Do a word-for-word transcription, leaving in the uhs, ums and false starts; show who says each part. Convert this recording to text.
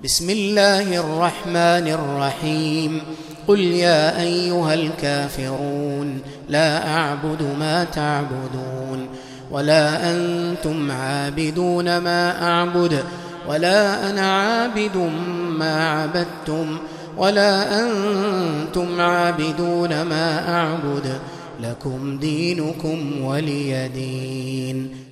Speaker 1: بسم الله الرحمن الرحيم قل يا أيها الكافرون لا أعبد ما تعبدون ولا أنتم عابدون ما أعبد ولا أنا عابد ما عبدتم ولا أنتم عابدون ما أعبد لكم دينكم ولي دين.